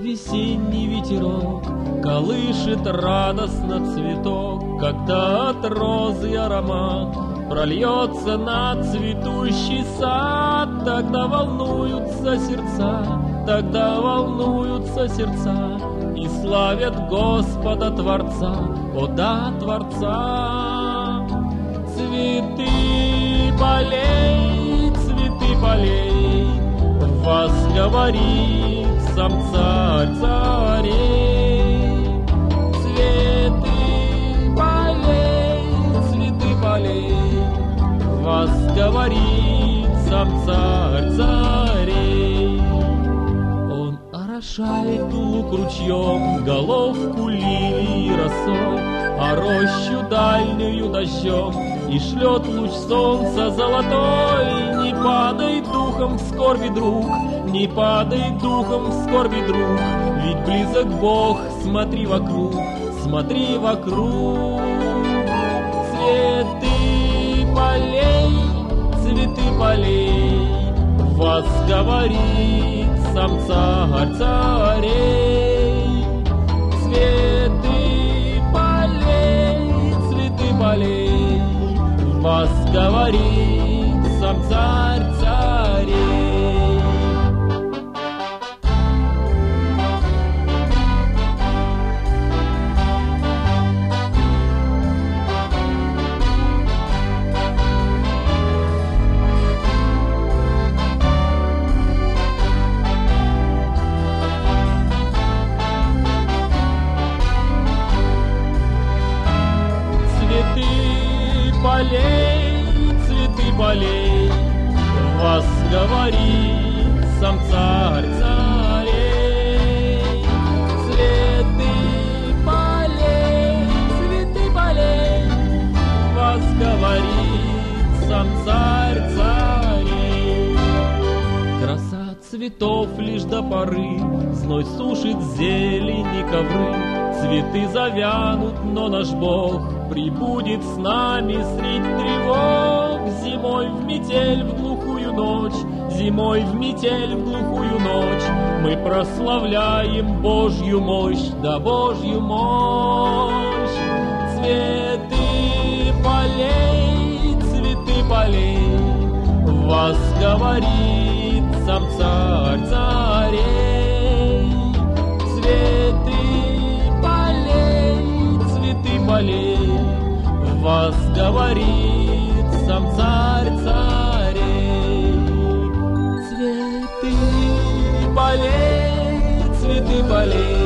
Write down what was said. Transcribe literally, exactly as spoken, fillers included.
весенний ветерок колышет радостно цветок, когда от розы аромат прольется на цветущий сад, тогда волнуются сердца, тогда волнуются сердца и славят Господа Творца, о да, Творца. Цветы полей, цветы полей, вас говорит сам царь царей. Цветы полей, цветы полей, вас говорит сам царь царей. Он орошает лук ручьем, головку лилии росой, а рощу дальнюю дождем, и шлет луч солнца золотой. Не падай духом в скорби, друг, не падай духом в скорби, друг, ведь близок Бог, смотри вокруг, смотри вокруг. Цветы полей, цветы полей, вас говорит сам царь царей. Цветы полей, цветы полей, вас говорит сам царь царей. Полей, цветы полей, вас говорит сам царь царей. Цветы полей, цветы полей, вас говорит сам царь царей. Краса цветов лишь до поры, зной сушит зелени ковры, цветы завянут, но наш Бог прибудет с нами средь тревог. Зимой в метель, в глухую ночь, зимой в метель, в глухую ночь мы прославляем Божью мощь, да Божью мощь. Цветы полей, цветы полей, вас говорит сам царь царей. Цветы полей, цветы полей, вас говорит сам царь царей. Цветы полей, цветы полей,